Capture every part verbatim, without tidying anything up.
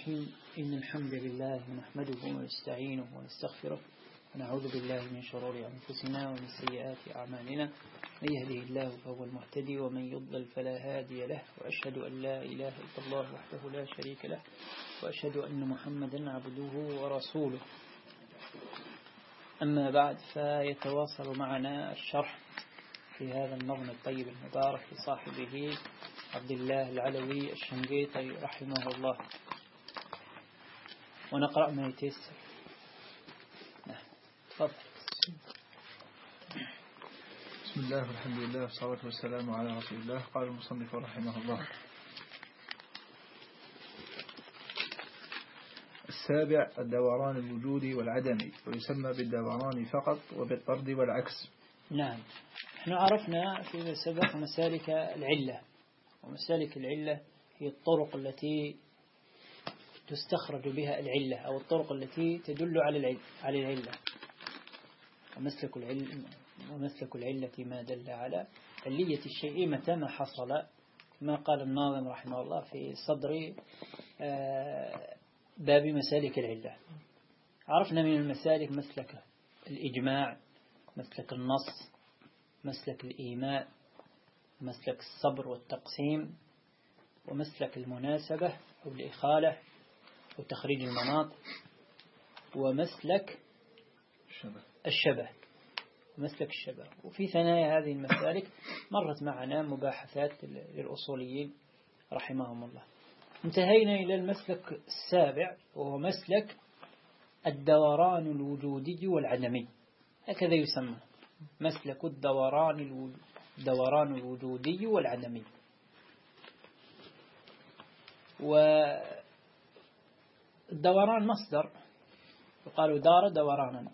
الرحيم إن الحمد لله نحمده ونستعينه ونستغفره ونعوذ بالله من شرور أنفسنا ومن سيئات أعمالنا من يهده الله فهو المهتدي ومن يضلل فلا هادي له وأشهد أن لا إله إلا الله وحده لا شريك له وأشهد أن محمدا عبده ورسوله. أما بعد، فيتواصل معنا الشرح في هذا النظم الطيب المبارك لصاحبه عبد الله العلوي الشنقيطي رحمه الله، ونقرأ ما يتيسر. نعم، تفضل. بسم الله والحمد لله والصلاة والسلام على رسول الله. قال المصنف رحمه الله: السابع الدوران الوجودي والعدمي، ويسمى بالدوران فقط وبالطرد والعكس. نعم، نحن عرفنا في سبق مسالك العلة، ومسالك العلة هي الطرق التي تستخرج بها العلة أو الطرق التي تدل على على العلة. ومسلك العلة ومسلك العلة ما دل على علية الشيء متى ما حصل، ما قال الناظم رحمه الله في صدر باب مسالك العلة. عرفنا من المسالك مسلك الإجماع، مسلك النص، مسلك الإيماء، مسلك الصبر والتقسيم، ومسلك المناسبة أو الإخالة وتخريج المناط، ومسلك الشبه, الشبه ومسلك الشبه. وفي ثنايا هذه المسالك مرت معنا مباحثات للأصوليين رحمهم الله. انتهينا إلى المسلك السابع، وهو مسلك الدوران الوجودي والعدمي، هكذا يسمى مسلك الدوران الدوران الوجودي والعدمي. والدوران مصدر، يقال دار دورانا،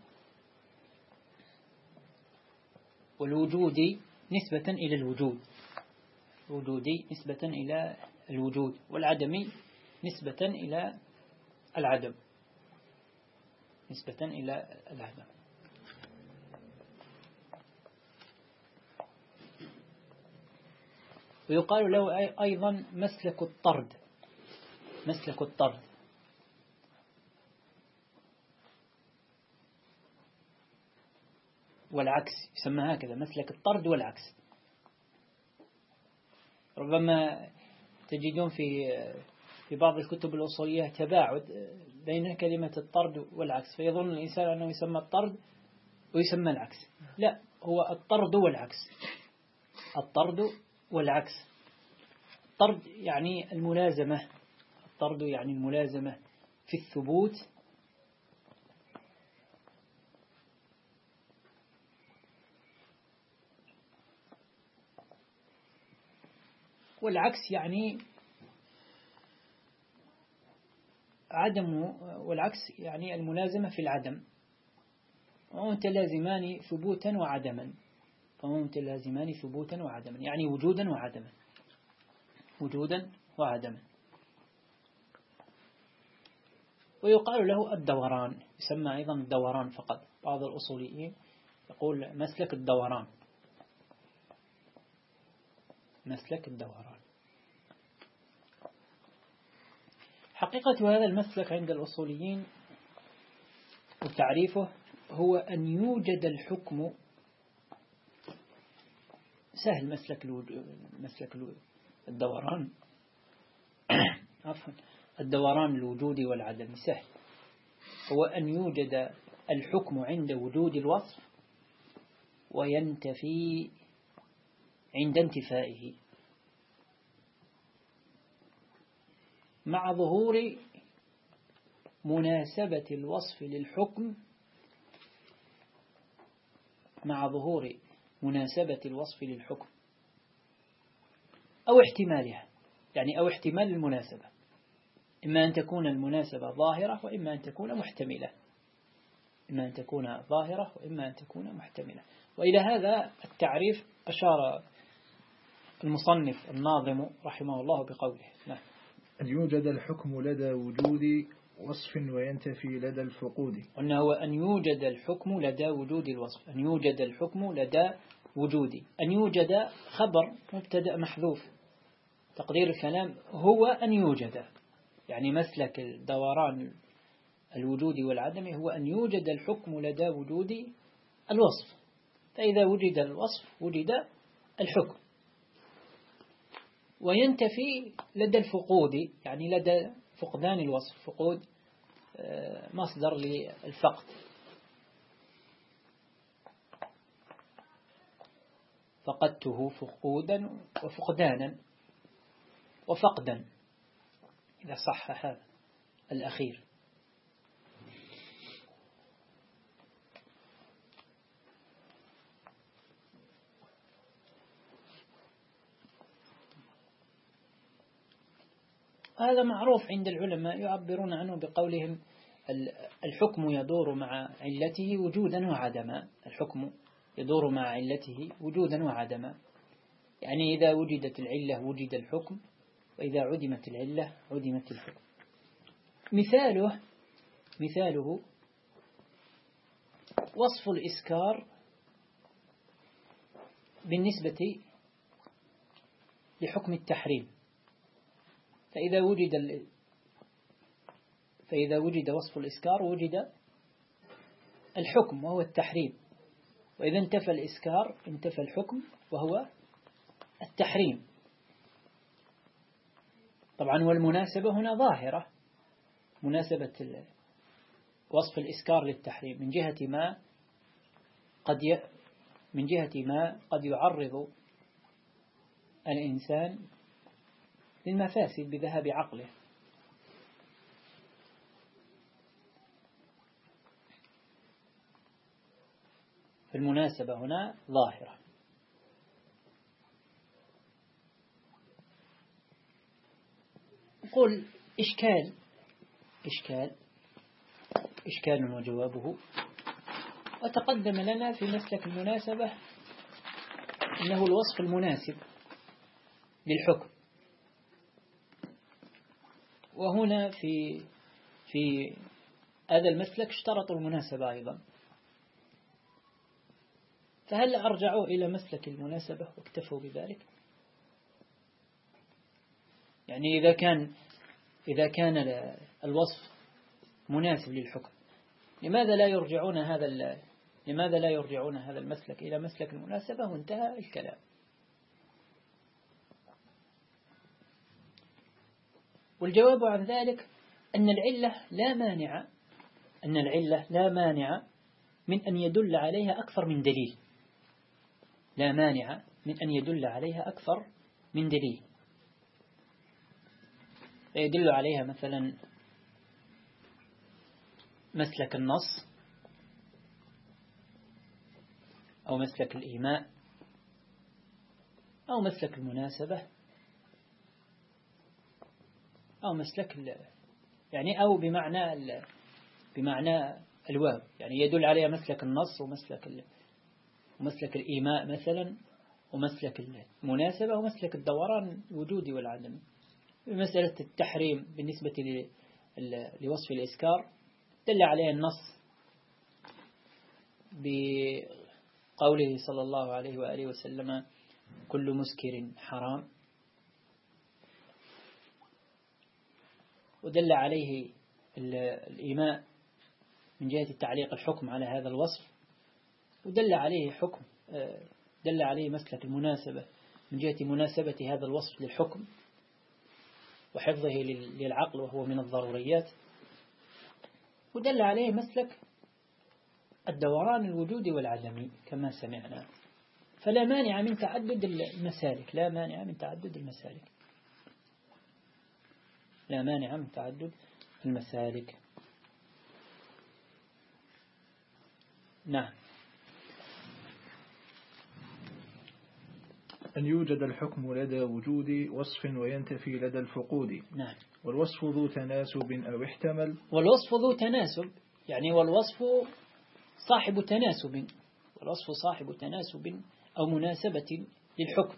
والوجودي نسبة إلى الوجود، الوجودي نسبة إلى الوجود، والعدمي نسبة إلى العدم، نسبة إلى العدم. ويقال له أيضا مسلك الطرد، مسلك الطرد. والعكس يسمى هكذا، مسلك الطرد والعكس. ربما تجدون في في بعض الكتب الأصولية تباعد بين كلمة الطرد والعكس، فيظن الإنسان أنه يسمى الطرد ويسمى العكس. لا، هو الطرد والعكس، الطرد والعكس. الطرد يعني الملازمة، الطرد يعني الملازمة في الثبوت، والعكس يعني عدم، والعكس يعني الملازمة في العدم. وهم متلازمان ثبوتا وعدما، فهم متلازمان ثبوتا وعدما، يعني وجودا وعدما، وجودا وعدما. ويقال له الدوران، يسمى أيضا الدوران فقط. بعض الأصوليين يقول مسلك الدوران، مسلك الدوران. حقيقة هذا المسلك عند الأصوليين وتعريفه هو أن يوجد الحكم، سهل مسلك مسلك الدوران عفوا الدوران الوجودي والعدمي سهل، هو أن يوجد الحكم عند وجود الوصف وينتفي عند انتفائه، مع ظهور مناسبة الوصف للحكم، مع ظهور مناسبة الوصف للحكم أو احتمالها، يعني أو احتمال المناسبة، إما أن تكون المناسبة ظاهرة وإما أن تكون محتملة، إما أن تكون ظاهرة وإما أن تكون محتملة. وإلى هذا التعريف أشار المصنف الناظم رحمه الله بقوله: نعم، أن يوجد الحكم لدى وجود وصف وينتفي لدى الفقود. وأنه أن يوجد الحكم لدى وجود الوصف، أن يوجد الحكم لدى وجود، أن يوجد خبر مبتدأ محذوف، تقدير الكلام هو أن يوجد، يعني مسلك الدوران الوجود والعدم هو أن يوجد الحكم لدى وجود الوصف، فإذا وجد الوصف وجد الحكم، وينتفي لدى الفقود، يعني لدى فقدان الوصف، فقود مصدر للفقد، فقدته فقودا وفقدانا وفقدا إذا صح هذا الأخير. هذا معروف عند العلماء، يعبرون عنه بقولهم الحكم يدور مع علته وجودا وعدما، الحكم يدور مع علته وجودا وعدما، يعني إذا وجدت العلة وجد الحكم، وإذا عدمت العلة عدمت الحكم. مثاله مثاله وصف الإسكار بالنسبة لحكم التحريم، فإذا وجد ال... فإذا وجد وصف الإسكار وجد الحكم وهو التحريم، وإذا انتفى الإسكار انتفى الحكم وهو التحريم. طبعا والمناسبة هنا ظاهرة، مناسبة وصف الإسكار للتحريم من جهة ما قد ي... من جهة ما قد يعرض الإنسان للمفاسد بذهاب عقله. فالمناسبة هنا ظاهرة. نقول إشكال إشكال إشكال وجوابه، وتقدم لنا في مسلك المناسبة إنه الوصف المناسب للحكم، وهنا في في هذا المسلك اشترطوا المناسبة أيضا، فهل أرجعوا إلى مسلك المناسبة واكتفوا بذلك؟ يعني إذا كان إذا كان الوصف مناسب للحكم، لماذا لا يرجعون هذا لماذا لا يرجعون هذا المسلك إلى مسلك المناسبة وانتهى الكلام؟ والجواب عن ذلك أن العلة لا مانع أن العلة لا مانع من أن يدل عليها أكثر من دليل، لا مانع من أن يدل عليها أكثر من دليل، يدل عليها مثلا مسلك النص أو مسلك الإيماء أو مسلك المناسبة أو مسلك يعني أو بمعنى بمعنى الواو، يعني يدل عليها مسلك النص ومسلك ومسلك الإيماء مثلا ومسلك المناسبة ومسلك الدوران الوجودي والعدم. مسألة التحريم بالنسبة لوصف الإسكار دل عليها النص بقوله صلى الله عليه وآله وسلم كل مسكر حرام، ودل عليه الإيماء من جهة تعليق الحكم على هذا الوصف، ودل عليه حكم دل عليه مسلك المناسبة من جهة مناسبة هذا الوصف للحكم وحفظه للعقل وهو من الضروريات، ودل عليه مسلك الدوران الوجودي والعدمي كما سمعنا. فلا مانع من تعدد المسالك لا مانع من تعدد المسالك لا مانع من تعدد المسالك نعم. أن يوجد الحكم لدى وجود وصف وينتفي لدى الفقود. نعم. والوصف ذو تناسب أو احتمل. والوصف ذو تناسب يعني والوصف صاحب تناسب، والوصف صاحب تناسب أو مناسبة للحكم،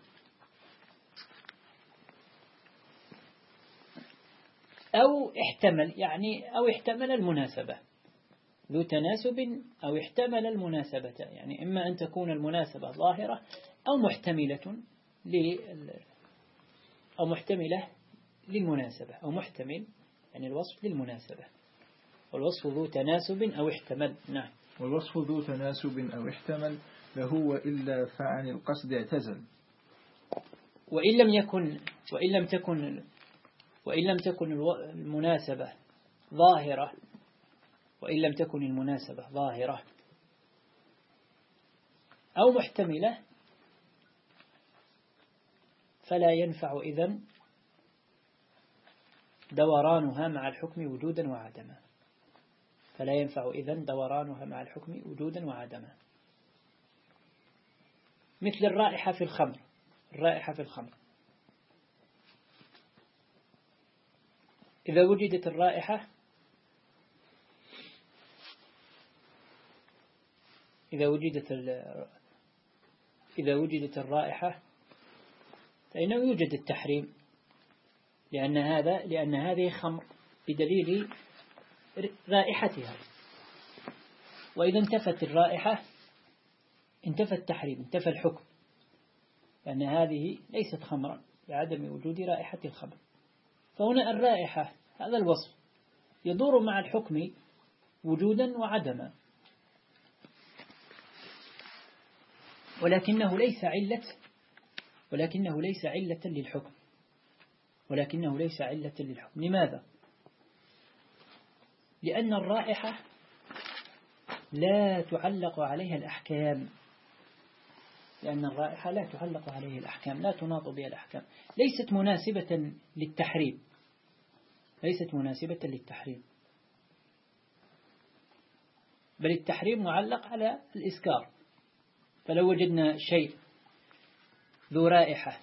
أو احتمل يعني أو احتمل المناسبة، ذو تناسب أو احتمل المناسبة، يعني إما أن تكون المناسبة ظاهرة أو محتملة ل أو محتملة للمناسبة أو محتمل يعني الوصف للمناسبة. والوصف ذو تناسب أو احتمل. نعم. والوصف ذو تناسب أو احتمل له وإلا فعن القصد اعتزل. وإن لم يكن وإن لم تكن وإن لم تكن المناسبة ظاهرة وإن لم تكن المناسبة ظاهرة أو محتملة فلا ينفع إذن دورانها مع الحكم وجودا وعدما. فلا ينفع إذن دورانها مع الحكم وجودا وعدما. مثل الرائحة في الخمر. الرائحة في الخمر إذا وجدت الرائحة إذا وجدت إذا وجدت الرائحة فإنه يوجد التحريم، لأن هذا لأن هذه خمر بدليل رائحتها. وإذا انتفت الرائحة انتفى التحريم، انتفى الحكم، لأن هذه ليست خمرا لعدم وجود رائحة الخمر. فهنا الرائحة هذا الوصف يدور مع الحكم وجودا وعدما، ولكنه ليس علة ولكنه ليس علة للحكم ولكنه ليس علة للحكم. لماذا؟ لأن الرائحة لا تعلق عليها الأحكام لأن الرائحة لا تعلق عليها الأحكام لا تناط بها الأحكام، ليست مناسبة للتحريم ليست مناسبة للتحريم بل التحريم معلق على الإسكار. فلو وجدنا شيء ذو رائحة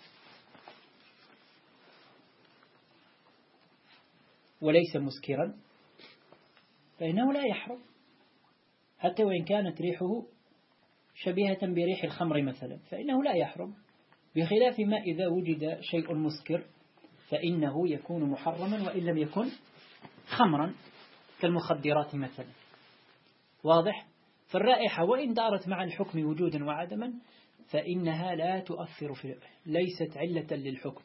وليس مسكرا فإنه لا يحرم، حتى وإن كانت ريحه شبيهة بريح الخمر مثلا فإنه لا يحرم، بخلاف ما إذا وجد شيء مسكر فإنه يكون محرما وإن لم يكن خمرا كالمخدرات مثلا. واضح؟ فالرائحة وإن دارت مع الحكم وجودا وعدما فإنها لا تؤثر في ليست علة للحكم،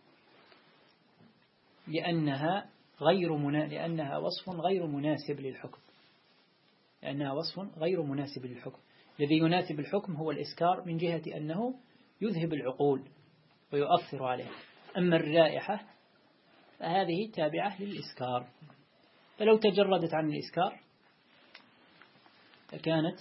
لأنها غير منا... لأنها وصف غير مناسب للحكم لأنها وصف غير مناسب للحكم. الذي يناسب الحكم هو الإسكار من جهة أنه يذهب العقول ويؤثر عليه، أما الرائحة فهذه تابعة للإسكار، فلو تجردت عن الإسكار فكانت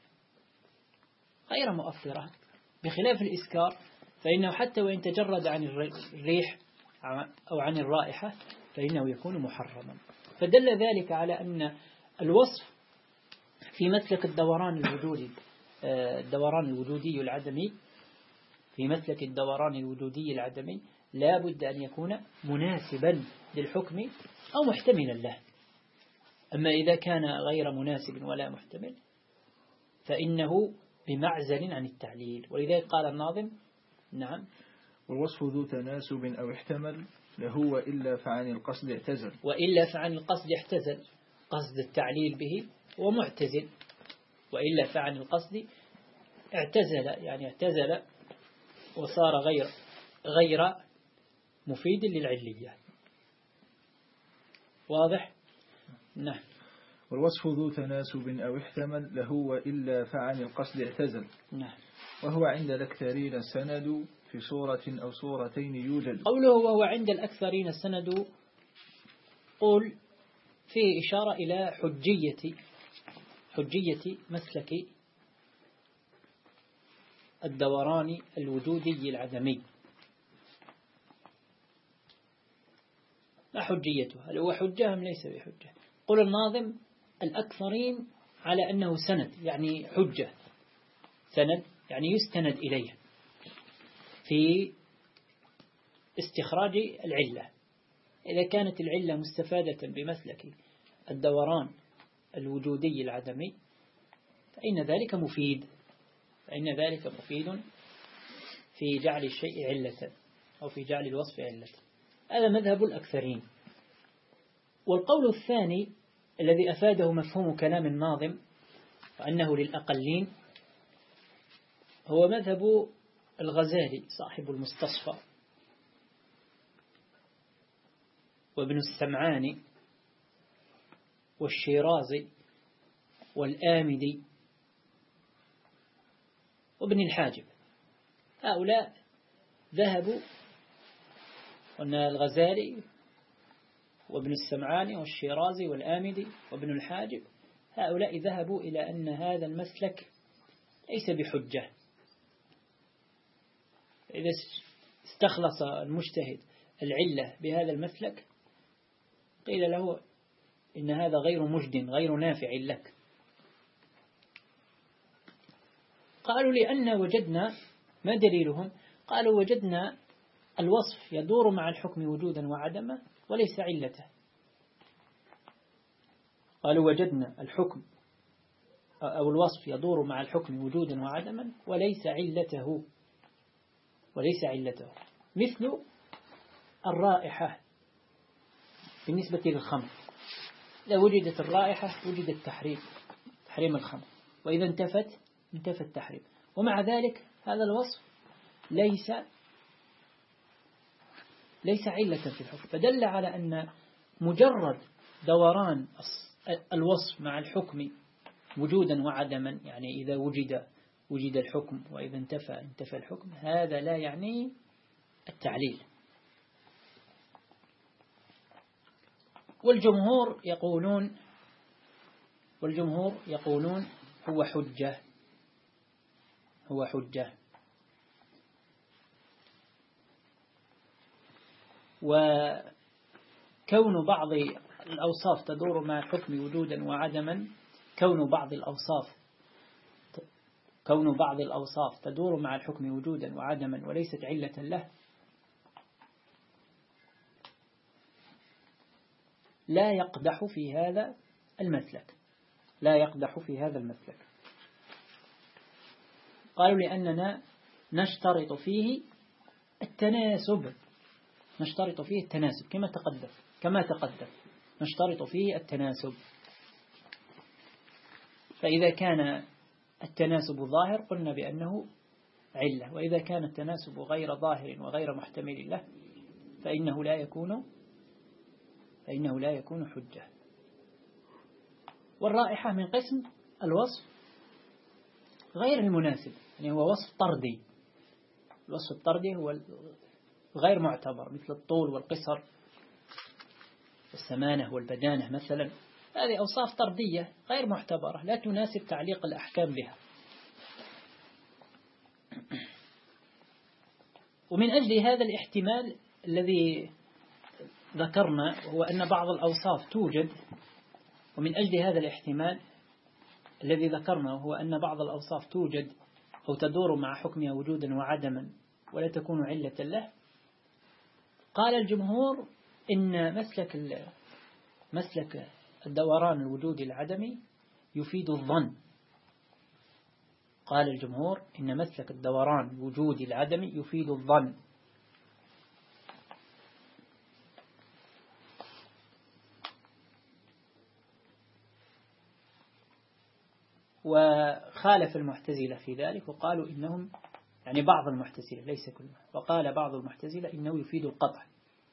غير مؤثرة، بخلاف الإسكار فإنه حتى وإن تجرد عن الريح أو عن الرائحة فإنه يكون محرما. فدل ذلك على أن الوصف في مسلك الدوران الوجودي الدوران الوجودي العدمي في مسلك الدوران الوجودي العدمي لا بد أن يكون مناسبا للحكم أو محتملا له. أما إذا كان غير مناسب ولا محتمل فإنه بمعزل عن التعليل. ولذلك قال الناظم نعم والوصف ذو تناسب أو احتمل له وإلا فعن القصد اعتزل. وإلا فعن القصد اعتزل، قصد التعليل به ومعتزل. وإلا فعن القصد اعتزل يعني اعتزل وصار غير غير مفيد للعلية. واضح؟ نعم. والوصف ذو تناسب أو احتمل له وإلا فعن القصد اعتزل. نعم. وهو عند الأكثرين السند في صورة أو صورتين يوجد. قوله وهو عند الأكثرين السند قول فيه إشارة إلى حجية حجية مسلك الدوران الوجودي العدمي. ما حجيته؟ هل هو حجة أم ليس بحجة؟ قول الناظم الأكثرين على أنه سند يعني حجة، سند يعني يستند إليه في استخراج العلة. إذا كانت العلة مستفادة بمسلك الدوران الوجودي العدمي فإن ذلك مفيد فإن ذلك مفيد في جعل الشيء علة أو في جعل الوصف علة. هذا مذهب الأكثرين. والقول الثاني الذي أفاده مفهوم كلام الناظم وأنه للأقلين هو مذهب الغزالي صاحب المستصفى وابن السمعاني والشيرازي والآمدي وابن الحاجب. هؤلاء ذهبوا، وأن الغزالي وابن السمعاني والشيرازي والآمدي وابن الحاجب، هؤلاء ذهبوا إلى أن هذا المسلك ليس بحجة. إذا استخلص المجتهد العلة بهذا المسلك قيل له إن هذا غير مجد غير نافع لك. قالوا لأن وجدنا، ما دليلهم؟ قالوا وجدنا الوصف يدور مع الحكم وجودا وعدما وليس علته. قالوا وجدنا الحكم أو الوصف يدور مع الحكم وجودا وعدما وليس علته، وليس علته مثل الرائحة بالنسبة للخمر، إذا وجدت الرائحة وجد التحريم، تحريم الخمر، وإذا انتفت انتفى التحريم. ومع ذلك هذا الوصف ليس ليس علة في الحكم، فدل على أن مجرد دوران الوصف مع الحكم وجودا وعدما، يعني إذا وجد وجد الحكم وإذا انتفى انتفى الحكم، هذا لا يعني التعليل. والجمهور يقولون والجمهور يقولون هو حجة، هو حجة. وكون بعض الأوصاف تدور مع الحكم وجودا وعدما، كون بعض الأوصاف كون بعض الأوصاف تدور مع الحكم وجودا وعدما وليست علة له، لا يقدح في هذا المسلك، لا يقدح في هذا المسلك. قالوا لأننا نشترط فيه التناسب، نشترط فيه التناسب كما تقدم كما تقدم نشترط فيه التناسب. فإذا كان التناسب ظاهر قلنا بأنه علة، وإذا كان التناسب غير ظاهر وغير محتمل له فإنه لا يكون فإنه لا يكون حجة. والرائحة من قسم الوصف غير المناسب، يعني هو وصف طردي. الوصف الطردي هو غير معتبر، مثل الطول والقصر والسمانة والبدانة مثلا، هذه أوصاف طردية غير معتبرة لا تناسب تعليق الأحكام بها. ومن أجل هذا الاحتمال الذي ذكرنا هو أن بعض الأوصاف توجد، ومن أجل هذا الاحتمال الذي ذكرنا هو أن بعض الأوصاف توجد أو تدور مع حكمها وجودا وعدما ولا تكون علة له، قال الجمهور إن مسلك مسلك الدوران الوجودي العدمي يفيد الظن. قال الجمهور إن مسلك الدوران الوجودي العدمي يفيد الظن. وخالف المعتزلة في ذلك وقالوا إنهم، يعني بعض المعتزلة ليس كلهم، وقال بعض المعتزلة إنه يفيد القطع،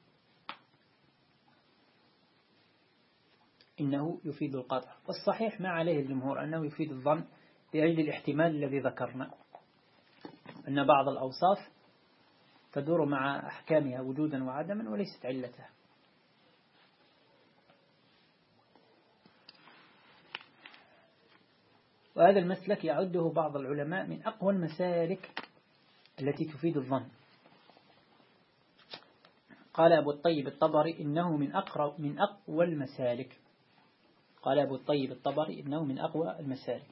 إنه يفيد القطع. والصحيح ما عليه الجمهور أنه يفيد الظن لأجل الاحتمال الذي ذكرنا، أن بعض الأوصاف تدور مع أحكامها وجودا وعدما وليست علتها. وهذا المسلك يعده بعض العلماء من أقوى المسالك التي تفيد الظن. قال أبو الطيب الطبري إنه من أقرب من أقوى المسالك. قال أبو الطيب الطبري إنه من أقوى المسالك.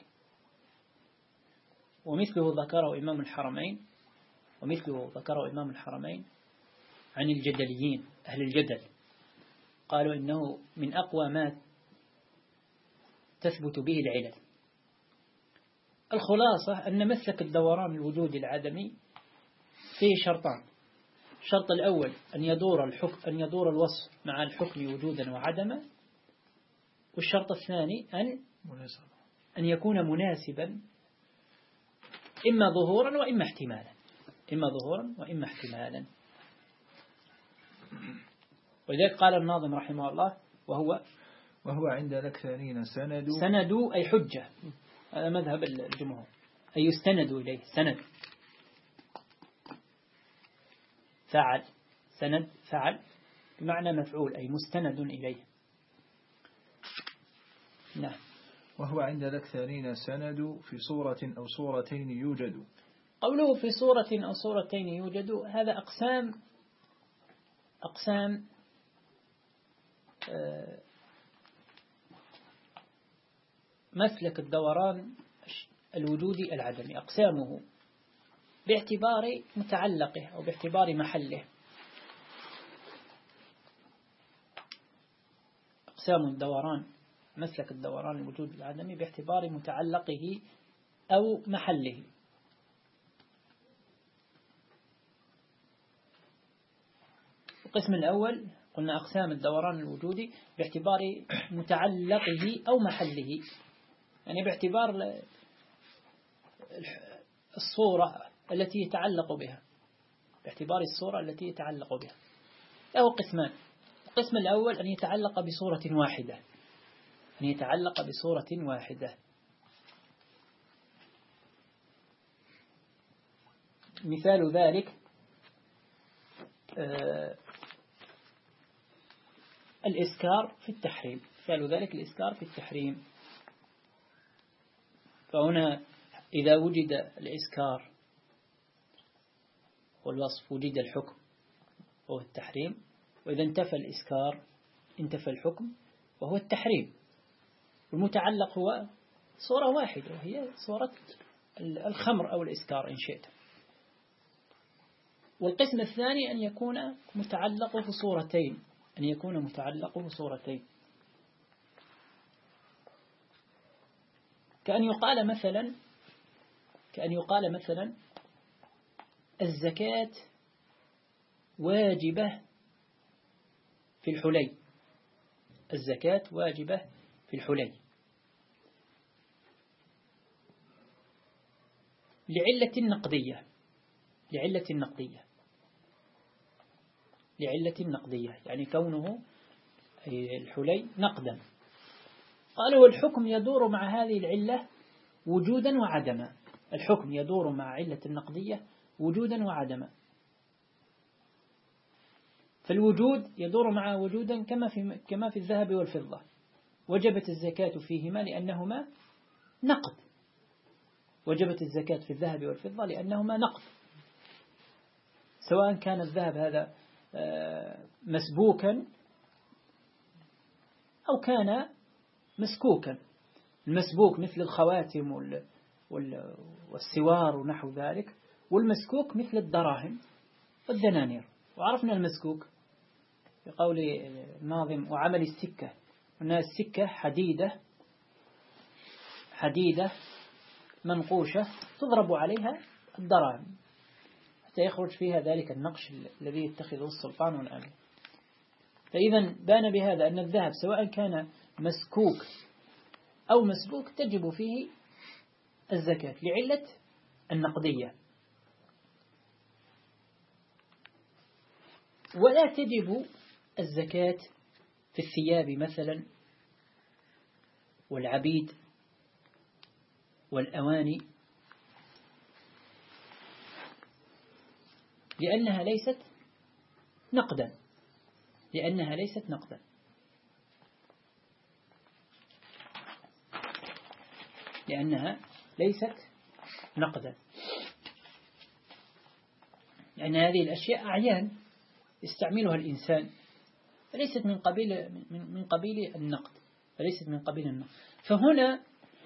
ومثله ذكره إمام الحرمين ومثله ذكره إمام الحرمين عن الجدليين أهل الجدل، قالوا إنه من أقوى ما تثبت به العلل. الخلاصة أن مسلك الدوران الوجودي العدمي فيه شرطان. الشرط الأول أن يدور الحكم أن يدور الوصف مع الحكم وجودا وعدما، والشرط الثاني أن أن يكون مناسبا إما ظهورا وإما احتمالا، إما ظهورا وإما احتمالا. ولذلك قال الناظم رحمه الله وهو وهو عند الأكثرين سند سند أي حجة، هذا مذهب الجمهور، أي يستند إليه. سند فعل، سند فعل بمعنى مفعول، أي مستند إليه. نعم. وهو عند الأكثرين سند في صورة أو صورتين يوجد. قوله في صورة أو صورتين يوجد، هذا أقسام أقسام مسلك الدوران الوجودي العدمي، أقسامه باعتبار متعلقه أو باعتبار محله. أقسام الدوران، مسلك الدوران الوجودي العدمي باعتبار متعلقه أو محله. القسم الأول قلنا أقسام الدوران الوجودي باعتبار متعلقه أو محله، يعني باعتبار الصورة التي يتعلق بها، باعتبار الصورة التي يتعلق بها. له قسمان. القسم الأول أن يتعلق بصورة واحدة، أن يتعلق بصورة واحدة. مثال ذلك آه الإسكار في التحريم، مثال ذلك الإسكار في التحريم. فهنا إذا وجد الإسكار والوصف وجد الحكم وهو التحريم، وإذا انتفى الإسكار انتفى الحكم وهو التحريم. والمتعلق هو صورة واحدة وهي صورة الخمر أو الإسكار إن شئت. والقسم الثاني أن يكون متعلقه صورتين، أن يكون متعلقه صورتين، كأن يقال مثلا كأن يقال مثلا الزكاة واجبة في الحلي، الزكاة واجبة في الحلي لعلة نقدية، لعلة نقدية لعلة نقدية يعني كونه الحلي نقدا. قالوا الحكم يدور مع هذه العلة وجودا وعدما، الحكم يدور مع علة النقدية وجودا وعدما. فالوجود يدور مع وجودا كما في كما في الذهب والفضة، وجبت الزكاة فيهما لأنهما نقد، وجبت الزكاة في الذهب والفضة لأنهما نقد، سواء كان الذهب هذا مسبوكا أو كان مسكوكا. المسبوك مثل الخواتم والسوار ونحو ذلك، والمسكوك مثل الدراهم والدنانير. وعرفنا المسكوك بقول الناظم وعمل السكة، أن السكة حديدة حديدة منقوشة تضرب عليها الدراهم حتى يخرج فيها ذلك النقش الذي يتخذه السلطان والأمير. فإذا بان بهذا أن الذهب سواء كان مسكوك أو مسبوك تجب فيه الزكاة لعلة النقدية، ولا تجب الزكاة في الثياب مثلا والعبيد والأواني، لأنها ليست نقدا لأنها ليست نقدا لأنها ليست نقدا لأن هذه الأشياء أعيان يستعملها الإنسان، فليست من قبيل من قبيل النقد فليست من قبيل النقد. فهنا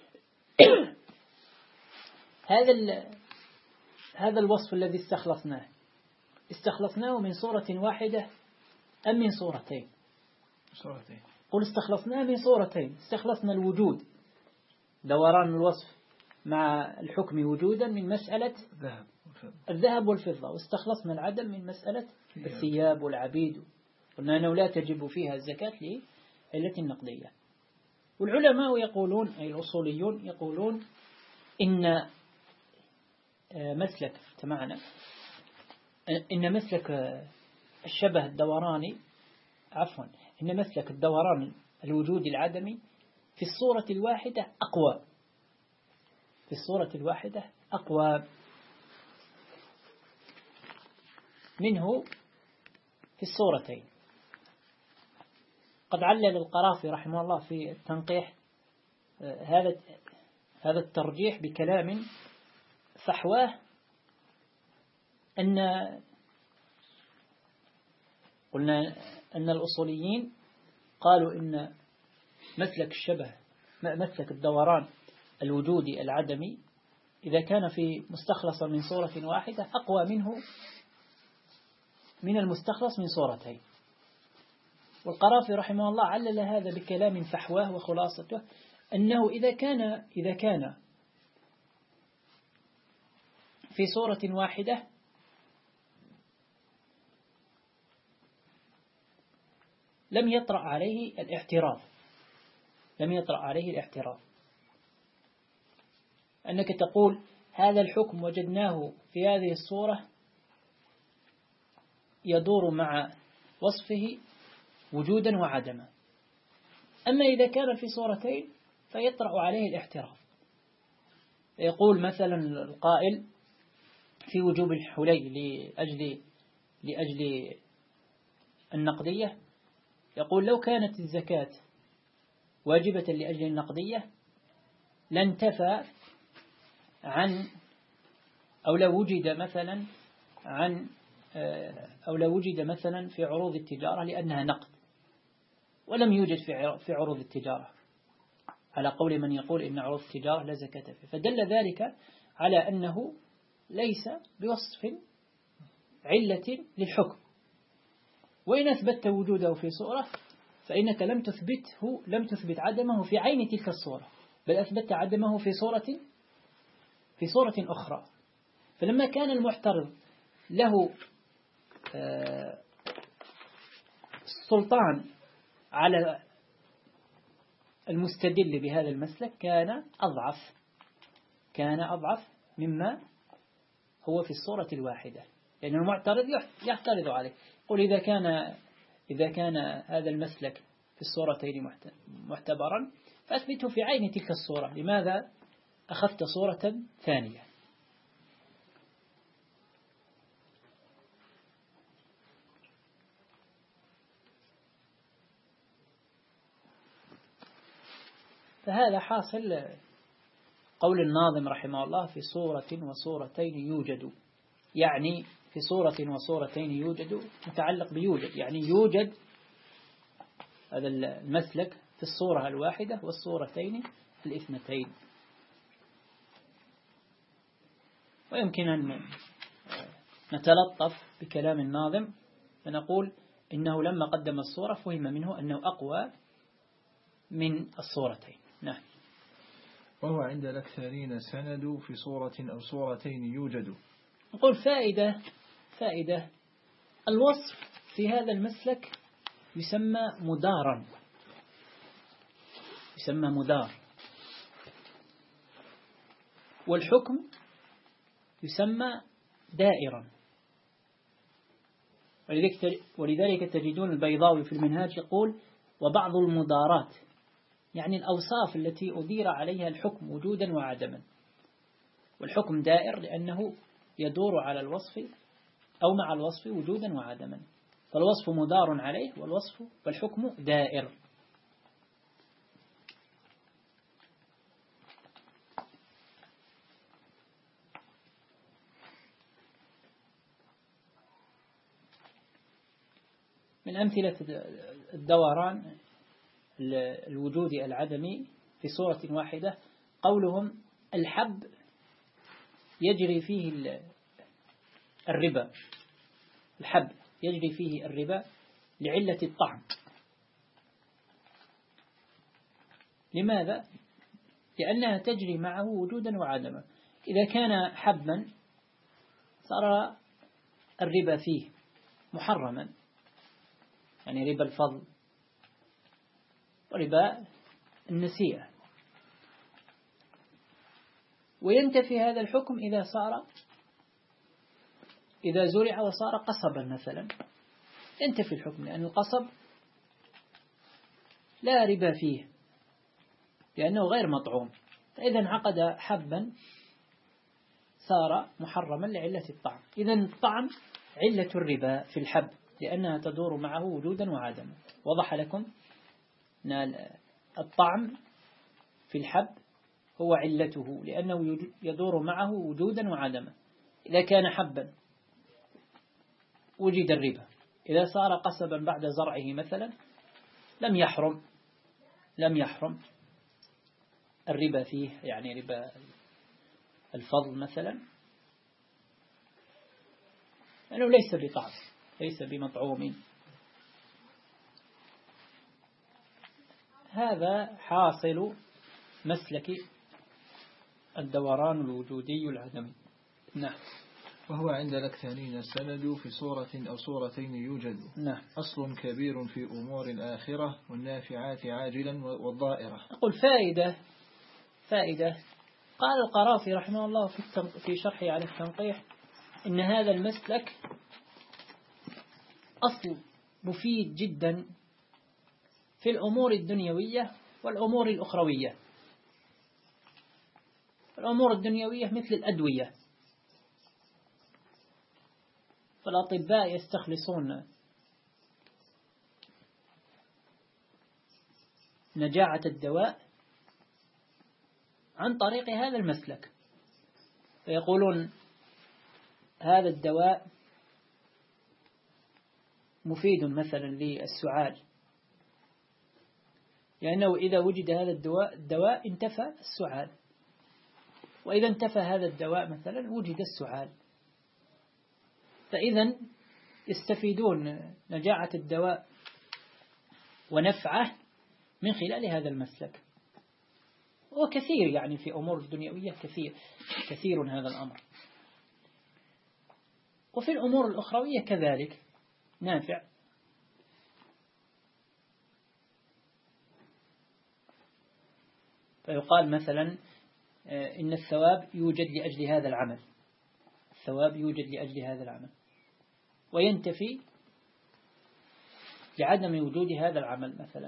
هذا هذا الوصف الذي استخلصناه استخلصناه من صورة واحدة أم من صورتين؟ صورتين. قل استخلصناه من صورتين، استخلصنا الوجود دوران الوصف مع الحكم وجودا من مسألة الذهب الذهب والفضة، واستخلصنا العدم من مسألة الثياب والعبيد، قلنا أنه لا تجب فيها الزكاة لعلة النقدية. والعلماء يقولون أي الأصوليون يقولون إن مسلك تمعنا إن مسلك الشبه الدوراني عفوا إن مسلك الدوران الوجود العدمي في الصورة الواحدة أقوى، في الصورة الواحدة أقوى منه في الصورتين. قد علل القرافي رحمه الله في التنقيح هذا هذا الترجيح بكلام فحواه، أن قلنا أن الأصوليين قالوا إن مسلك الشبه مسلك الدوران الوجودي العدمي إذا كان في مستخلص من صورة واحدة أقوى منه من المستخلص من صورتين. والقرافي رحمه الله علل هذا بكلام فحواه وخلاصته أنه إذا كان إذا كان في صورة واحدة لم يطرأ عليه الاعتراض، لم يطرأ عليه الاعتراض أنك تقول هذا الحكم وجدناه في هذه الصورة يدور مع وصفه وجودا وعدما، أما إذا كان في صورتين فيطرأ عليه الاحتراف. يقول مثلا القائل في وجوب الحلي لأجل, لأجل النقدية، يقول لو كانت الزكاة واجبة لأجل النقدية لانتفى عن أو لو وجد مثلا عن أو لو وجد مثلا في عروض التجارة لأنها نقد ولم يوجد في عروض التجارة، على قول من يقول إن عروض التجارة لا زكاة فيه، فدل ذلك على أنه ليس بوصف علة للحكم. وإن أثبت وجوده في صورة فإنك لم تثبته لم تثبت عدمه في عين تلك الصورة، بل أثبت عدمه في صورة في صورة أخرى. فلما كان المعترض له السلطان على المستدل بهذا المسلك كان أضعف كان أضعف مما هو في الصورة الواحدة، لأن المعترض يعترض عليه، قل إذا كان إذا كان هذا المسلك في الصورتين معتبرا فأثبته في عين تلك الصورة، لماذا أخذت صورة ثانية؟ فهذا حاصل قول الناظم رحمه الله في صورة وصورتين يوجد، يعني في صورة وصورتين يوجد متعلق بيوجد، يعني يوجد هذا المسلك في الصورة الواحدة والصورتين الاثنتين. ويمكن أن نتلطف بكلام الناظم فنقول إنه لما قدم الصورة فهم منه أنه أقوى من الصورتين. نعم. وهو عند الأكثرين سند في صورة أو صورتين يوجد. نقول فائدة فائدة الوصف في هذا المسلك يسمى مدارا، يسمى مدار، والحكم يسمى دائرا. ولذلك تجدون البيضاوي في المنهاج يقول وبعض المدارات، يعني الأوصاف التي أدير عليها الحكم وجودا وعدما، والحكم دائر لأنه يدور على الوصف أو مع الوصف وجودا وعدما، فالوصف مدار عليه والوصف والحكم دائر. من أمثلة الدوران الوجودي العدمي في صورة واحدة قولهم الحب يجري فيه الربا، الحب يجري فيه الربا لعلة الطعم. لماذا؟ لأنها تجري معه وجودا وعدما. إذا كان حبا صار الربا فيه محرما، يعني ربا الفضل وربا النسيئة، وينتفي هذا الحكم إذا صار إذا زرع وصار قصبا مثلا، ينتفي الحكم، لأن القصب لا ربا فيه لأنه غير مطعوم، فإذا انعقد حبا صار محرما لعلة الطعم. إذا الطعم علة الربا في الحب لأنها تدور معه وجودا وعدما. وضح لكم أن الطعم في الحب هو علته لأنه يدور معه وجودا وعدما. إذا كان حبا وجد الربا، إذا صار قصبا بعد زرعه مثلا لم يحرم لم يحرم الربا فيه، يعني ربا الفضل مثلا، لأنه ليس بطعم ليس بمطعوم. هذا حاصل مسلك الدوران الوجودي العدمي. نعم. وهو عند الأكثرين السند في صورة أو صورتين يوجد. نعم. أصل كبير في أمور الآخرة والنافعات عاجلا والضائرة. أقول فائدة فائدة قال القرافي رحمه الله في في شرحه على التنقيح إن هذا المسلك أصل مفيد جدا في الأمور الدنيوية والأمور الأخروية. الأمور الدنيوية مثل الأدوية، فالأطباء يستخلصون نجاعة الدواء عن طريق هذا المسلك، فيقولون هذا الدواء مفيد مثلا للسعال، لأنه إذا وجد هذا الدواء الدواء انتفى السعال، وإذا انتفى هذا الدواء مثلا وجد السعال. فإذا يستفيدون نجاعة الدواء ونفعه من خلال هذا المسلك. وكثير يعني في أمور الدنيوية كثير كثير هذا الأمر. وفي الأمور الأخروية كذلك نافع. فيقال مثلا إن الثواب يوجد لأجل هذا العمل، الثواب يوجد لأجل هذا العمل، وينتفي لعدم وجود هذا العمل مثلا.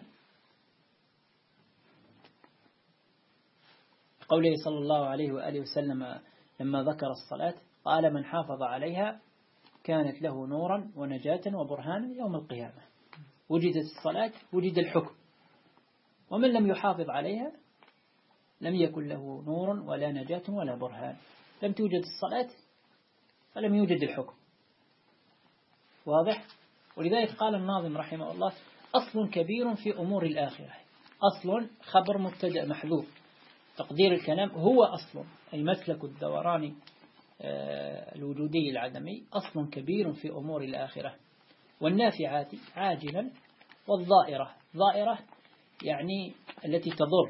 قوله صلى الله عليه وآله وسلم لما ذكر الصلاة قال من حافظ عليها كانت له نورا ونجاة وبرهانا يوم القيامة. وجدت الصلاة وجد الحكم، ومن لم يحافظ عليها لم يكن له نور ولا نجاة ولا برهان. لم توجد الصلاة فلم يوجد الحكم. واضح؟ ولذلك قال الناظم رحمه الله أصل كبير في أمور الآخرة. أصل خبر مبتدأ محذوف، تقدير الكلام هو أصل، أي مسلك الدوران الوجودي العدمي أصل كبير في أمور الآخرة والنافعات عاجلا والضائرة. ضائرة يعني التي تضر،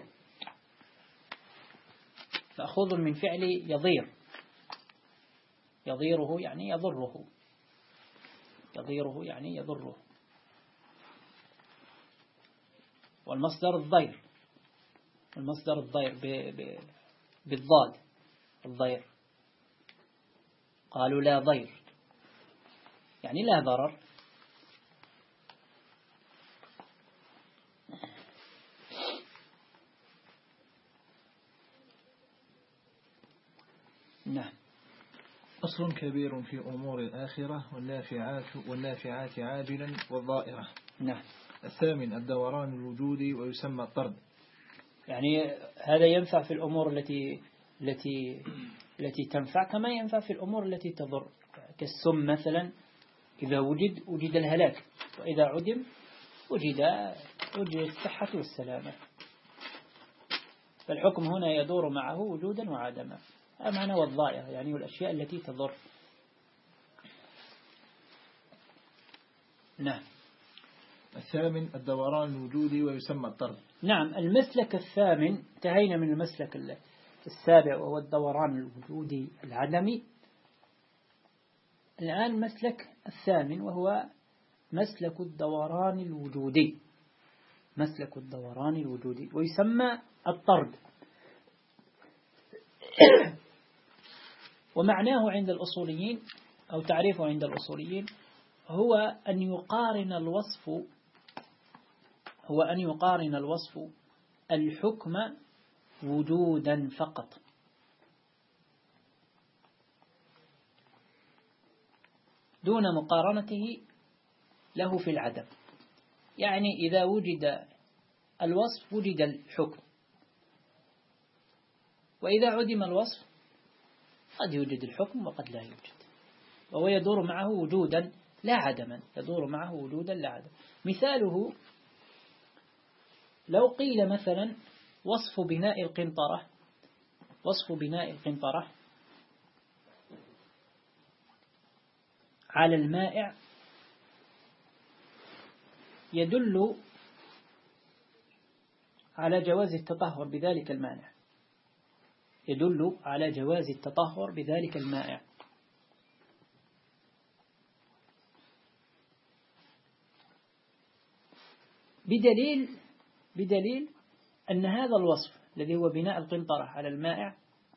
مأخوذ من فعل يضير، يضيره يعني يضره، يضيره يعني يضره. والمصدر الضير، المصدر الضير بالضاد الضير. قالوا لا ضير يعني لا ضرر. نعم. أصل كبير في أمور الآخرة والنافعات والنافعات عاجلا والضائرة. نعم. الثامن الدوران الوجودي ويسمى الطرد. يعني هذا ينفع في الأمور التي التي التي تنفع كما ينفع في الأمور التي تضر، كالسم مثلا إذا وجد وجد الهلاك، وإذا عدم وجد وجد الصحة والسلامة. فالحكم هنا يدور معه وجودا وعدما. هذا معنى والضائرة يعني والأشياء التي تضر. نعم. الثامن الدوران الوجودي ويسمى الطرد. نعم. المسلك الثامن انتهينا من المسلك السابع وهو الدوران الوجودي العدمي. الآن المسلك الثامن وهو مسلك الدوران الوجودي، مسلك الدوران الوجودي ويسمى الطرد. ومعناه عند الأصوليين أو تعريفه عند الأصوليين هو أن يقارن الوصف هو أن يقارن الوصف الحكم وجودا فقط، دون مقارنته له في العدم. يعني إذا وجد الوصف وجد الحكم، وإذا عدم الوصف قد يوجد الحكم وقد لا يوجد، وهو يدور معه وجودا لا عدما، يدور معه وجودا لا عدما. مثاله لو قيل مثلا وصف بناء القنطرة، وصف بناء القنطرة على المائع يدل على جواز التطهر بذلك المانع، يدل على جواز التطهر بذلك المائع، بدليل بدليل أن هذا الوصف الذي هو بناء القنطرة على المائع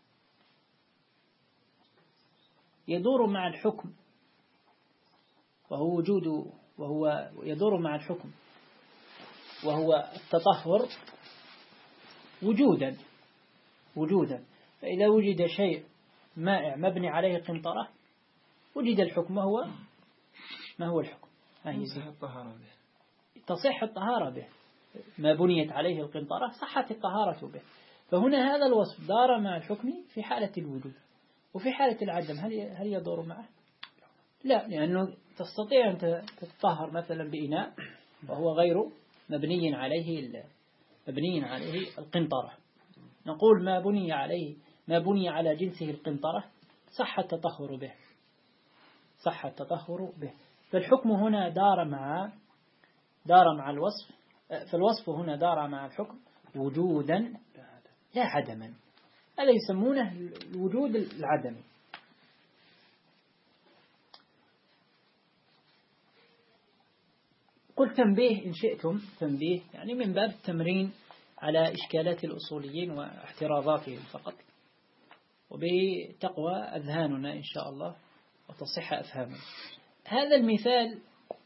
يدور مع الحكم، وهو وجود وهو يدور مع الحكم وهو التطهر وجودا وجودا فإذا وجد شيء مائع مبني عليه قنطرة وجد الحكم، وهو ما هو الحكم؟ تصح الطهارة به، تصح الطهارة به، ما بنيت عليه القنطرة صحت الطهارة به. فهنا هذا الوصف دار مع الحكم في حالة الوجود، وفي حالة العدم هل هل يدور معه؟ لا، لأنه تستطيع أن تتطهر مثلا بإناء وهو غير مبني عليه مبني عليه القنطرة، نقول ما بني عليه ما بني على جنسه القنطرة صح التطهر به، صح التطهر به. فالحكم هنا دار مع دار مع الوصف، فالوصف هنا دار مع الحكم وجودا لا عدما، هذا يسمونه الوجود العدمي. قل تنبيه إن شئتم، تنبيه يعني من باب التمرين على إشكالات الأصوليين واحتراضاتهم فقط، وبتقوى أذهاننا إن شاء الله وتصح أفهامنا. هذا المثال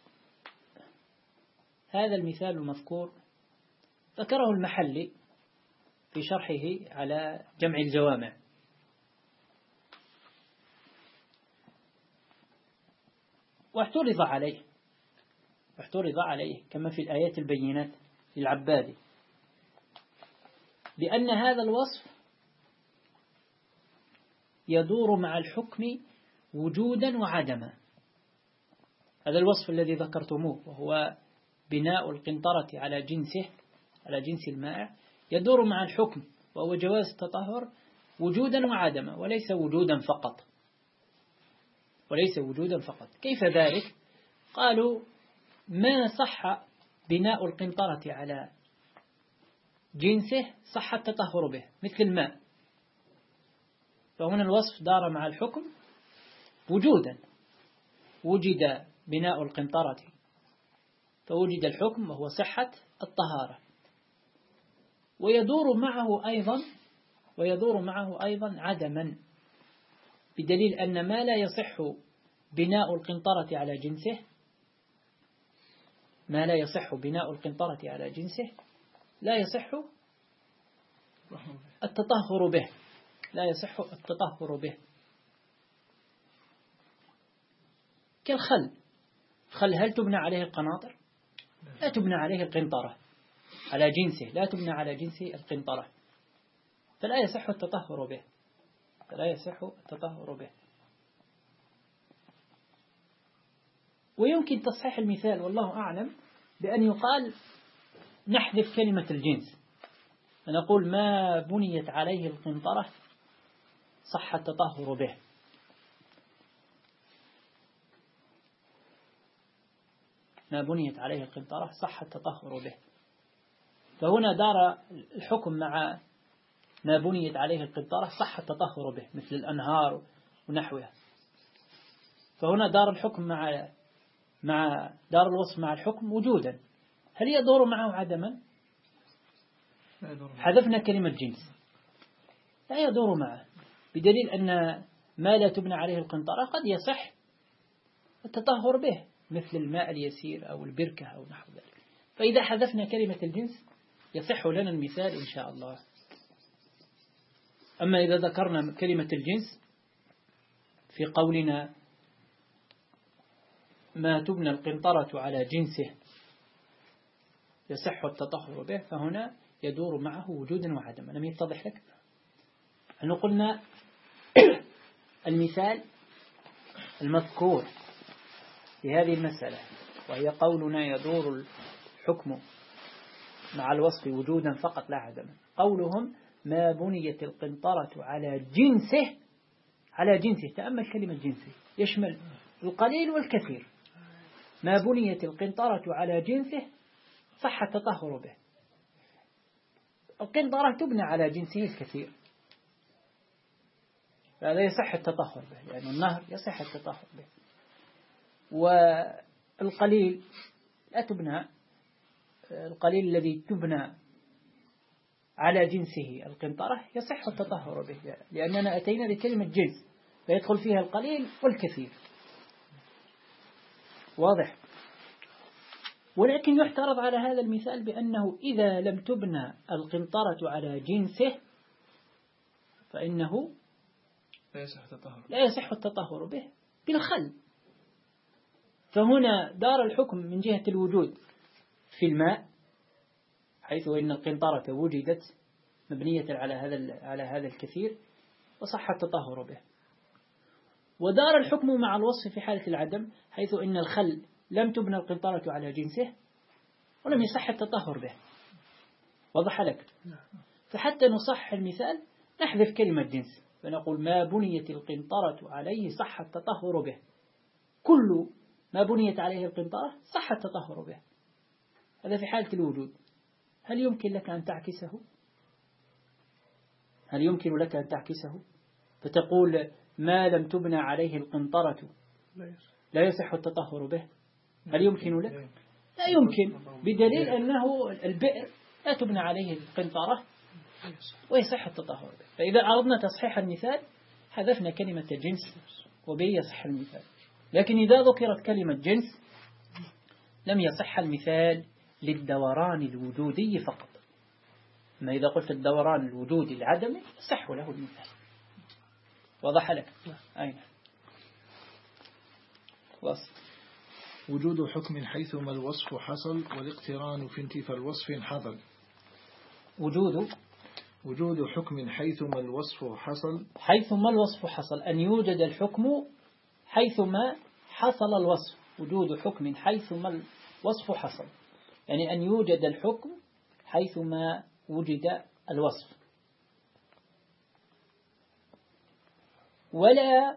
هذا المثال المذكور ذكره المحلي في شرحه على جمع الجوامع، واعترض عليه واعترض عليه كما في الآيات البينات للعبادي بأن هذا الوصف يدور مع الحكم وجودا وعدما. هذا الوصف الذي ذكرتموه وهو بناء القنطرة على جنسه على جنس المائع يدور مع الحكم وهو جواز التطهر وجودا وعدما، وليس وجودا فقط، وليس وجودا فقط. كيف ذلك؟ قالوا ما صح بناء القنطرة على جنسه صح التطهر به، مثل الماء، فهنا الوصف دار مع الحكم وجودا، وجد بناء القنطرة فوجد الحكم وهو صحة الطهارة، ويدور معه أيضا ويدور معه أيضا عدما، بدليل أن ما لا يصح بناء القنطرة على جنسه ما لا يصح بناء القنطرة على جنسه لا يصح التطهر به لا يصح التطهر به كالخل. الخل هل تبنى عليه القناطر؟ لا تبنى عليه القنطرة على جنسه، لا تبنى على جنس القنطرة، فلا يصح التطهر به فلا يصح التطهر به. ويمكن تصحيح المثال والله أعلم بأن يقال نحذف كلمة الجنس ونقول ما بنيت عليه القنطرة صح التطهر به، ما بنيت عليه القنطرة صح التطهر به. فهنا دار الحكم مع ما بنيت عليه القنطرة صح التطهر به، مثل الأنهار ونحوها. فهنا دار الحكم مع مع دار الوصف مع الحكم وجودا، هل يدور معه عدما؟ حذفنا كلمة جنس، لا يدور معه، بدليل أن ما لا تبنى عليه القنطرة قد يصح التطهر به، مثل الماء اليسير أو البركة أو نحو ذلك. فإذا حذفنا كلمة الجنس يصح لنا المثال إن شاء الله. أما إذا ذكرنا كلمة الجنس في قولنا ما تبنى القنطرة على جنسه يصح التطهر به، فهنا يدور معه وجودا وعدما. لم يتضح لك؟ أنه قلنا المثال المذكور في هذه المسألة وهي قولنا يدور الحكم مع الوصف وجودا فقط لا عدما، قولهم ما بنيت القنطرة على جنسه، على جنسه، تأمل كلمة جنسه يشمل القليل والكثير. ما بنيت القنطرة على جنسه صح التطهر به. القنطرة تبنى على جنسه الكثير، فهذا يصح التطهر به، يعني النهر يصح التطهر به. والقليل لا تبنى، القليل الذي تبنى على جنسه القنطرة يصح التطهر به، لأننا أتينا بكلمة جنس فيدخل فيها القليل والكثير. واضح؟ ولكن يحترض على هذا المثال بأنه إذا لم تبنى القنطرة على جنسه فإنه لا يصح التطهر لا يصح التطهر به بالخل. فهنا دار الحكم من جهة الوجود في الماء، حيث إن القنطرة وجدت مبنية على هذا على هذا الكثير وصح التطهر به. ودار الحكم مع الوصف في حالة العدم، حيث إن الخل لم تبنى القنطرة على جنسه ولم يصح التطهر به. وضح لك؟ فحتى نصح المثال نحذف كلمة جنس فنقول ما بنيت القنطرة عليه صح التطهر به. كل ما بنيت عليه القنطرة صح التطهر به. هذا في حالة الوجود. هل يمكن لك أن تعكسه؟ هل يمكن لك أن تعكسه فتقول ما لم تبنى عليه القنطرة لا يصح التطهر به؟ هل يمكن لك؟ لا يمكن، بدليل أنه البئر لا تبنى عليه القنطرة ويصح التطهر به. فإذا أردنا تصحيح المثال حذفنا كلمة الجنس وبه يصح المثال. لكن إذا ذكرت كلمة جنس لم يصح المثال للدوران الوجودي فقط. ما إذا قلت الدوران الوجودي العدمي يصح له المثال. وضح لك؟ أين؟ وصف وجود حكم حيثما الوصف حصل والاقتران في انتفى الوصف حصل. وجود وجود حكم حيثما الوصف حصل حيثما الوصف حصل، أن يوجد الحكم حيثما حصل الوصف. وجود حكم حيثما الوصف حصل، يعني أن يوجد الحكم حيثما وجد الوصف، ولا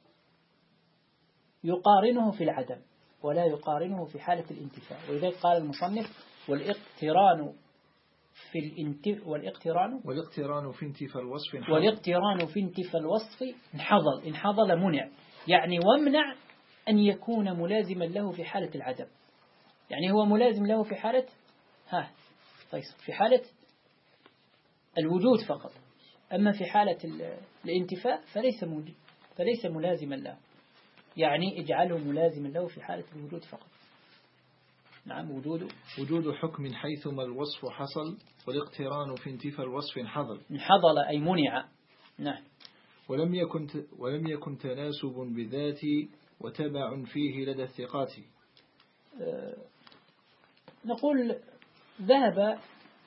يقارنه في العدم ولا يقارنه في حالة الانتفاء. ولذلك قال المصنف والاقتران في الانت والاقتران والاقتران في انتفاء الوصف انحضل. والاقتران في انتفاء الوصف انحضل. انحضل منع، يعني ومنع أن يكون ملازما له في حالة العدم. يعني هو ملازم له في حالة ها فيصل في حالة الوجود فقط، أما في حالة الانتفاء فليس فليس ملازما له. يعني اجعله ملازما له في حالة الوجود فقط. نعم. وجود وجود حكم حيثما الوصف حصل والاقتران في انتفاء الوصف انحضل. انحضل أي منع. نعم. ولم يكن ولم يكن تناسب بذات وتبع فيه لدى الثقات. أه نقول ذهب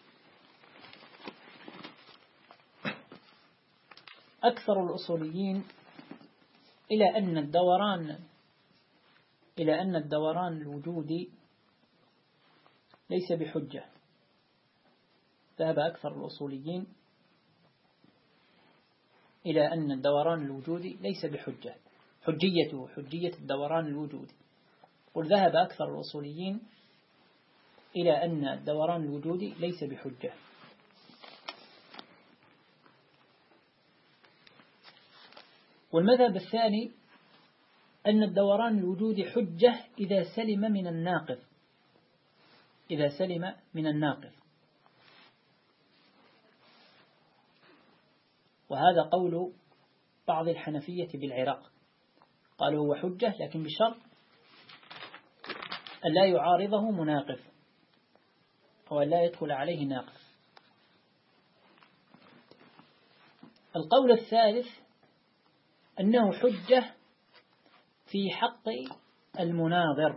أكثر الأصوليين إلى أن الدوران إلى أن الدوران الوجودي ليس بحجة. ذهب أكثر الأصوليين إلى أن الدوران الوجودي ليس بحجة. حجيته حجية الدوران الوجودي. قل ذهب أكثر الأصوليين إلى أن الدوران الوجودي ليس بحجة. والمذهب الثاني أن الدوران الوجودي حجة إذا سلم من الناقض. إذا سلم من الناقض. وهذا قول بعض الحنفية بالعراق، قالوا هو حجة لكن بشرط أن لا يعارضه مناقض. ولا يدخل عليه ناقض. القول الثالث أنه حجة في حق المناظر،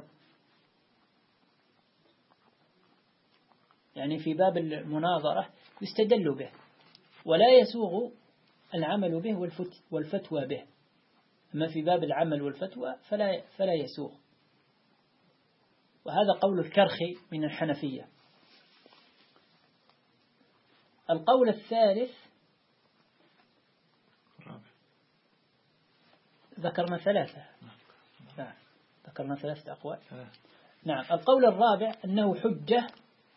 يعني في باب المناظرة يستدل به ولا يسوغ العمل به والفتوى به، أما في باب العمل والفتوى فلا فلا يسوغ. وهذا قول الكرخي من الحنفية. القول الثالث ذكرنا ثلاثة، نعم ذكرنا ثلاثة أقوال. نعم. القول الرابع أنه حجة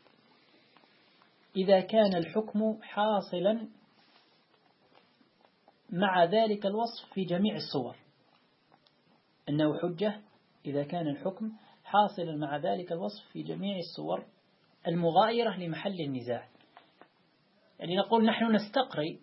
إذا كان الحكم حاصلا مع ذلك الوصف في جميع الصور، أنه حجة إذا كان الحكم حاصلا مع ذلك الوصف في جميع الصور المغايرة لمحل النزاع. يعني نقول نحن نستقري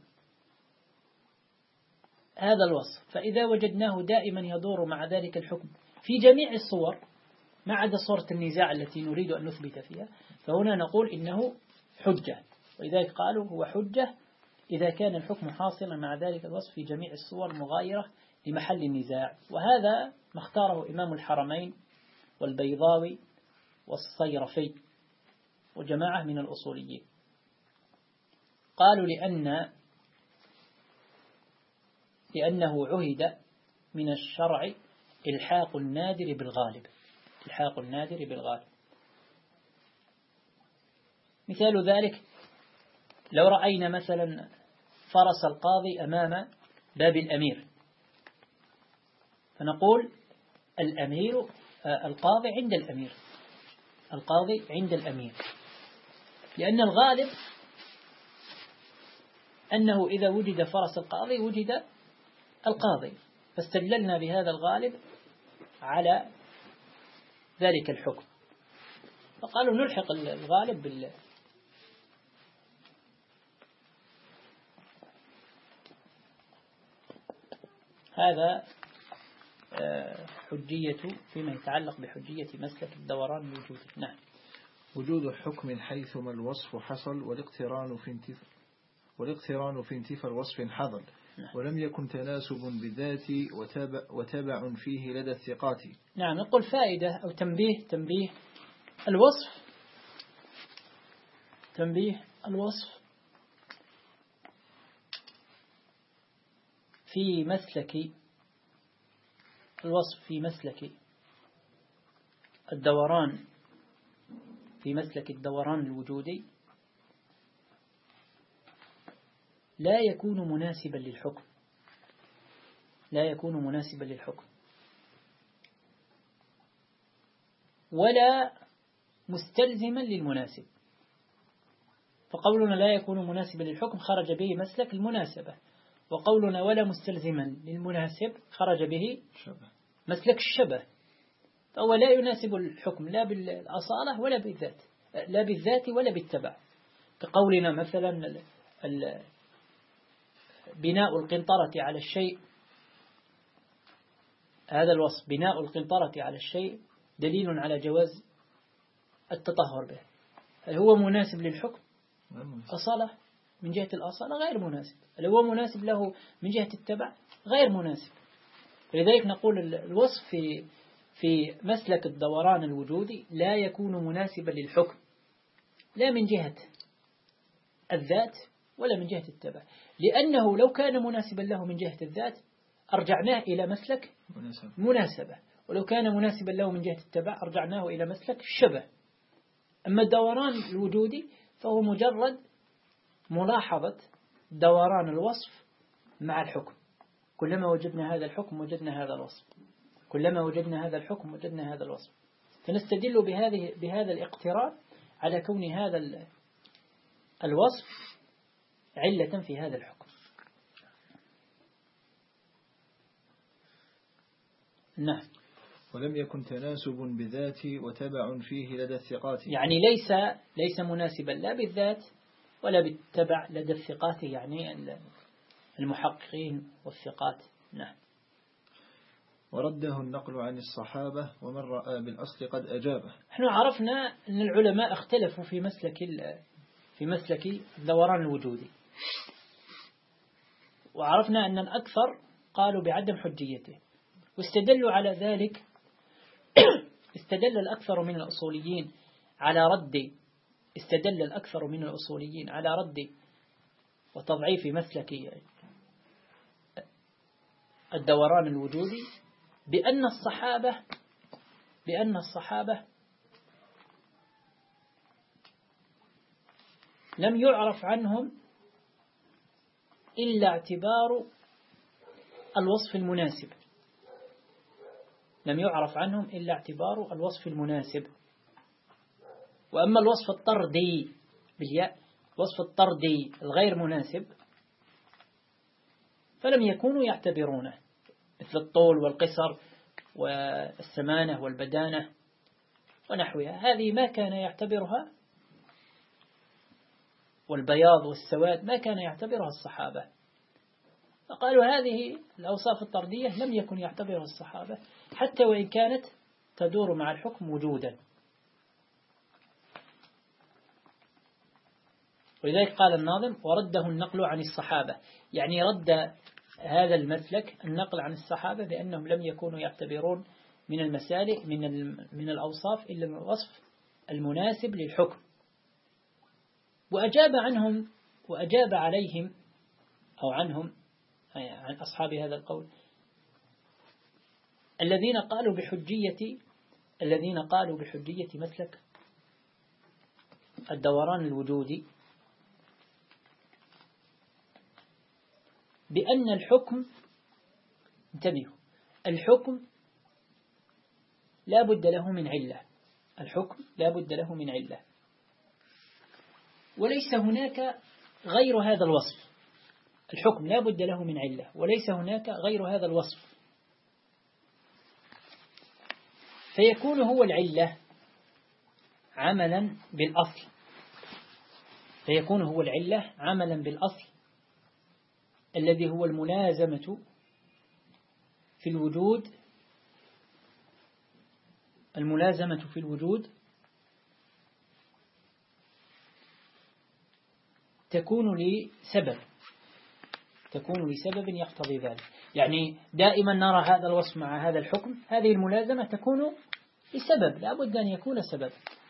هذا الوصف، فإذا وجدناه دائما يدور مع ذلك الحكم في جميع الصور ما عدا صورة النزاع التي نريد أن نثبت فيها، فهنا نقول إنه حجة. ولذلك قالوا هو حجة إذا كان الحكم حاصلا مع ذلك الوصف في جميع الصور مغايرة لمحل النزاع. وهذا ما اختاره إمام الحرمين والبيضاوي والصيرفي وجماعة من الأصوليين. قالوا لأن لأنه عهد من الشرع إلحاق النادر بالغالب، إلحاق النادر بالغالب. مثال ذلك لو رأينا مثلا فرس القاضي أمام باب الأمير، فنقول الأمير القاضي عند الأمير، القاضي عند الأمير، لأن الغالب أنه إذا وجد فرس القاضي وجد القاضي، فاستدللنا بهذا الغالب على ذلك الحكم، فقالوا نلحق الغالب بال هذا حجية فيما يتعلق بحجية مسلك الدوران الوجودي. نعم. وجود حكم حيثما الوصف حصل والاقتران في انتفاء والاقتران في انتفاء الوصف حضر، نعم. ولم يكن تناسب بالذات وتابع, وتابع فيه لدى الثقات. نعم. نقول فائدة أو تنبيه تنبيه الوصف تنبيه الوصف في مسلك الوصف في مسلك الدوران في مسلك الدوران الوجودي لا يكون مناسبا للحكم، لا يكون مناسبا للحكم ولا مستلزما للمناسب. فقولنا لا يكون مناسبا للحكم خرج به مسلك المناسبة، وقولنا ولا مستلزما للمناسب خرج به مسلك الشبه. فهو لا يناسب الحكم لا بالأصالة ولا بالذات، لا بالذات ولا بالتبع. كقولنا مثلا بناء القنطرة على الشيء، هذا الوصف بناء القنطرة على الشيء دليل على جواز التطهر به، هل هو مناسب للحكم؟ أصالة من جهة الأصالة غير مناسب، هل هو مناسب له من جهة التبع؟ غير مناسب. لذلك نقول الوصف في في مسلك الدوران الوجودي لا يكون مناسبا للحكم لا من جهة الذات ولا من جهة التبع، لأنه لو كان مناسبا له من جهة الذات أرجعناه إلى مسلك مناسبة، ولو كان مناسبا له من جهة التبع أرجعناه إلى مسلك الشبه. أما الدوران الوجودي فهو مجرد ملاحظة دوران الوصف مع الحكم، كلما وجدنا هذا الحكم وجدنا هذا الوصف، كلما وجدنا هذا الحكم وجدنا هذا الوصف، فنستدل بهذه بهذا الاقتران على كون هذا الوصف علة في هذا الحكم. نعم. ولم يكن تناسب بذات وتبع فيه لدى الثقات، يعني ليس ليس مناسبا لا بالذات ولا بالتبع لدى الثقات، يعني المحققين والثقات. نعم. ورده النقل عن الصحابة ومن رأى بالأصل قد أجابه. نحن عرفنا أن العلماء اختلفوا في مسلك في مسلك الدوران الوجودي، وعرفنا أن الأكثر قالوا بعدم حجيته، واستدلوا على ذلك استدل الأكثر من الأصوليين على رد استدل الأكثر من الأصوليين على رد وتضعيف مسلك الدوران الوجودي بأن الصحابة بأن الصحابة لم يعرف عنهم إلا اعتبار الوصف المناسب لم يعرف عنهم إلا اعتبار الوصف المناسب وأما الوصف الطردي بالياء وصف الطردي الغير مناسب فلم يكونوا يعتبرونه، مثل الطول والقصر والسمانة والبدانة ونحوها، هذه ما كان يعتبرها، والبياض والسواد ما كان يعتبرها الصحابة، فقالوا هذه الأوصاف الطردية لم يكن يعتبرها الصحابة حتى وإن كانت تدور مع الحكم وجودا. ولذلك قال الناظم ورده النقل عن الصحابة، يعني رد هذا المسلك النقل عن الصحابة بأنهم لم يكونوا يعتبرون من المسالك من من الأوصاف إلا الوصف المناسب للحكم، وأجاب عنهم وأجاب عليهم أو عنهم عن أصحاب هذا القول الذين قالوا بحجية الذين قالوا بحجية مسلك الدوران الوجودي بأن الحكم انتبهوا الحكم لا بد له من علة الحكم لا بد له من علة وليس هناك غير هذا الوصف الحكم لا بد له من علة وليس هناك غير هذا الوصف، فيكون هو العلة عملا بالأصل فيكون هو العلة عملا بالأصل الذي هو الملازمة في الوجود الملازمة في الوجود تكون لسبب تكون لسبب يقتضي ذلك، يعني دائما نرى هذا الوصف مع هذا الحكم، هذه الملازمة تكون لسبب، لا بد أن يكون سبب،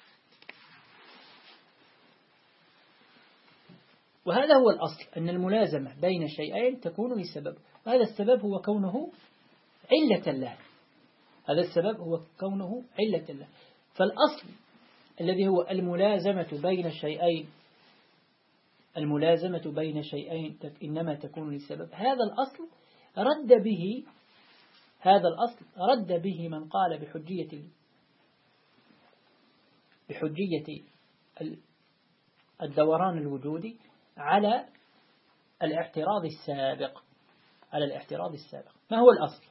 وهذا هو الأصل أن الملازمة بين شيئين تكون لسبب، وهذا السبب هو كونه علة له هذا السبب هو كونه علة له فالأصل الذي هو الملازمة بين شيئين الملازمة بين شيئين إنما تكون لسبب، هذا الأصل رد به هذا الأصل رد به من قال بحجية بحجية الدوران الوجودي على الاعتراض السابق على الاعتراض السابق. ما هو الأصل؟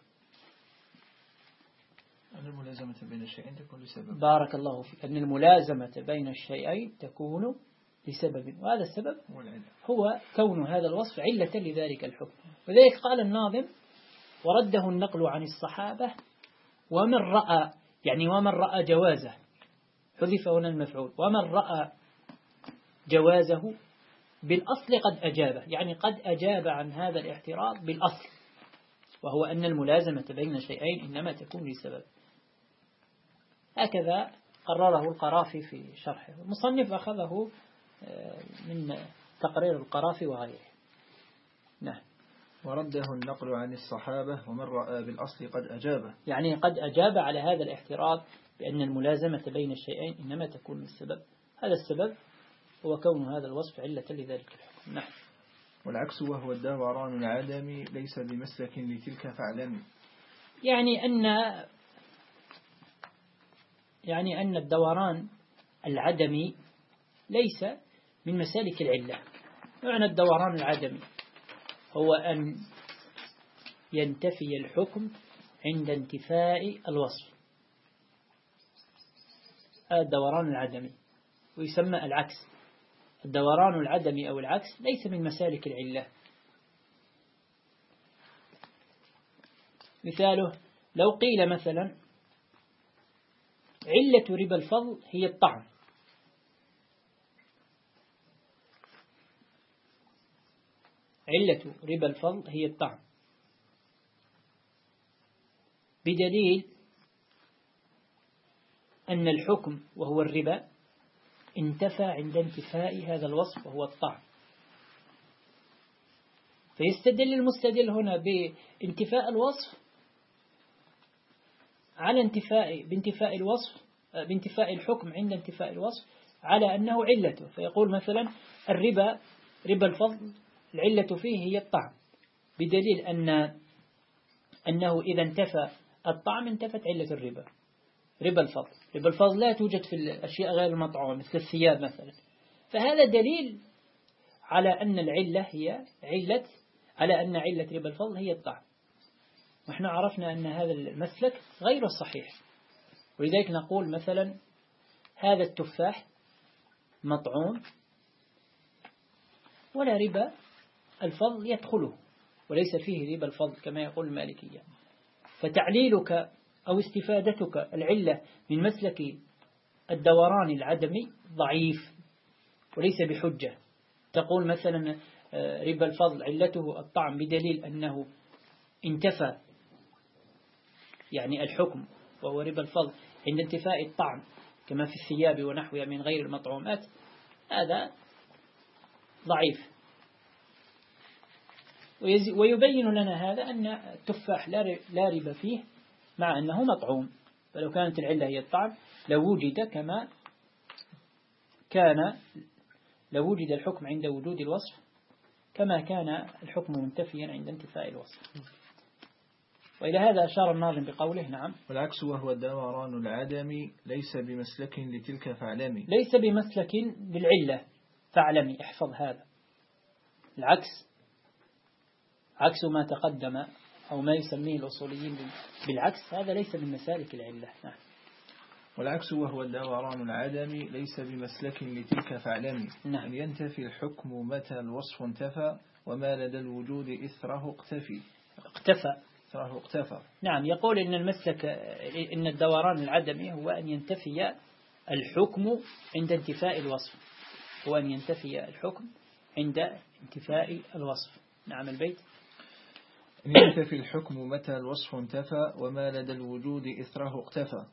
أن الملازمة بين الشيئين تكون لسبب. بارك الله فيك. أن الملازمة بين الشيئين تكون لسبب، وهذا السبب هو كون هذا الوصف علة لذلك الحكم. وذلك قال الناظم ورده النقل عن الصحابة ومن رأى، يعني ومن رأى جوازه، حذف هنا المفعول، ومن رأى جوازه بالأصل قد أجابه، يعني قد أجاب عن هذا الاعتراض بالأصل، وهو أن الملازمة بين شيئين إنما تكون لسبب. هكذا قرره القرافي في شرحه، المصنف أخذه من تقرير القرافي وغيره. نعم. ورده النقل عن الصحابة ومن رأى بالأصل قد أجابه، يعني قد أجاب على هذا الاعتراض بأن الملازمة بين الشيئين إنما تكون للسبب، هذا السبب هو كون هذا الوصف علة لذلك الحكم. نعم. والعكس وهو الدوران العدمي ليس بمسلك لتلك فاعلم، يعني أن يعني أن الدوران العدمي ليس من مسالك العلة. معنى الدوران العدمي هو أن ينتفي الحكم عند انتفاء الوصف، هذا الدوران العدمي، ويسمى العكس. الدوران العدمي أو العكس ليس من مسالك العلة. مثاله لو قيل مثلا علة ربا الفضل هي الطعم، علة ربا الفضل هي الطعم بدليل أن الحكم وهو الربا انتفى عند انتفاء هذا الوصف وهو الطعم، فيستدل المستدل هنا بانتفاء الوصف على انتفاء بانتفاء الوصف بانتفاء الحكم عند انتفاء الوصف على أنه علته، فيقول مثلا الربا ربا الفضل العلة فيه هي الطعم، بدليل أن أنه إذا انتفى الطعم انتفت علة الربا ربا الفضل. ربا الفضل لا توجد في الأشياء غير المطعومة مثل الثياب مثلا، فهذا دليل على أن العلة هي علة على أن علة ربا الفضل هي الطعم. ونحن عرفنا أن هذا المسلك غير صحيح، ولذلك نقول مثلا هذا التفاح مطعوم ولا ربا الفضل يدخله وليس فيه ربا الفضل كما يقول المالكية، فتعليلك أو استفادتك العلة من مسلك الدوران العدمي ضعيف وليس بحجة. تقول مثلا ربا الفضل علته الطعم بدليل أنه انتفى يعني الحكم وهو ربا الفضل عند انتفاء الطعم كما في الثياب ونحوها من غير المطعومات، هذا ضعيف. ويبين لنا هذا أن التفاح لا ربا فيه مع أنه مطعوم، فلو كانت العلة هي الطعم لو وجد كما كان لو وجد الحكم عند وجود الوصف كما كان الحكم منتفيا عند انتفاء الوصف. وإلى هذا أشار الناظم بقوله نعم والعكس وهو الدوران العدمي ليس بمسلك لتلك فاعلمي، ليس بمسلك للعلة فاعلمي، احفظ هذا. العكس عكس ما تقدم أو ما يسميه الأصوليين بالعكس، هذا ليس من مسالك العلة. نعم. والعكس وهو الدوران العدمي ليس بمسلك لتلك فاعلمي، نعم. أن ينتفي الحكم متى الوصف انتفى وما لدى الوجود إثره اقتفي اقتفى إثره اقتفى. نعم. يقول إن المسلك إن الدوران العدمي هو أن ينتفي الحكم عند انتفاء الوصف، هو أن ينتفي الحكم عند انتفاء الوصف. نعم البيت أن ينتفي الحكم متى الوصف انتفى وما لدى الوجود إثره اقتفى،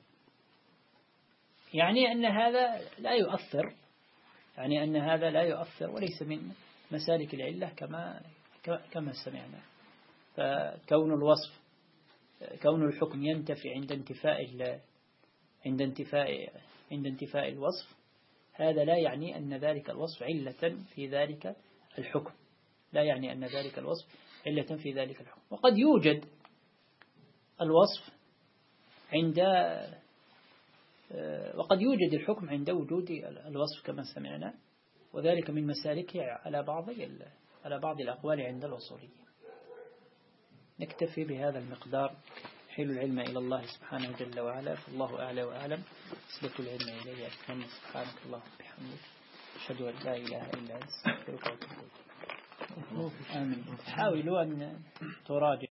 يعني أن هذا لا يؤثر، يعني أن هذا لا يؤثر وليس من مسالك العلة كما كما سمعنا. فكون الوصف كون الحكم ينتفي عند انتفاء عند انتفاء عند انتفاء الوصف، هذا لا يعني أن ذلك الوصف علة في ذلك الحكم، لا يعني أن ذلك الوصف علة في ذلك الحكم. وقد يوجد الوصف عند وقد يوجد الحكم عند وجود الوصف كما سمعنا، وذلك من مسالكه على بعض على بعض الأقوال عند الأصوليين. نكتفي بهذا المقدار، حيل العلم إلى الله سبحانه جل وعلا، فالله أعلى وأعلم. أسلك العلم إليه أكرم، سبحانك اللهم وبحمدك أشهد أن لا إله إلا أنت أستغفرك وأتوب إليك. آمين. حاولوا أن تراجعوا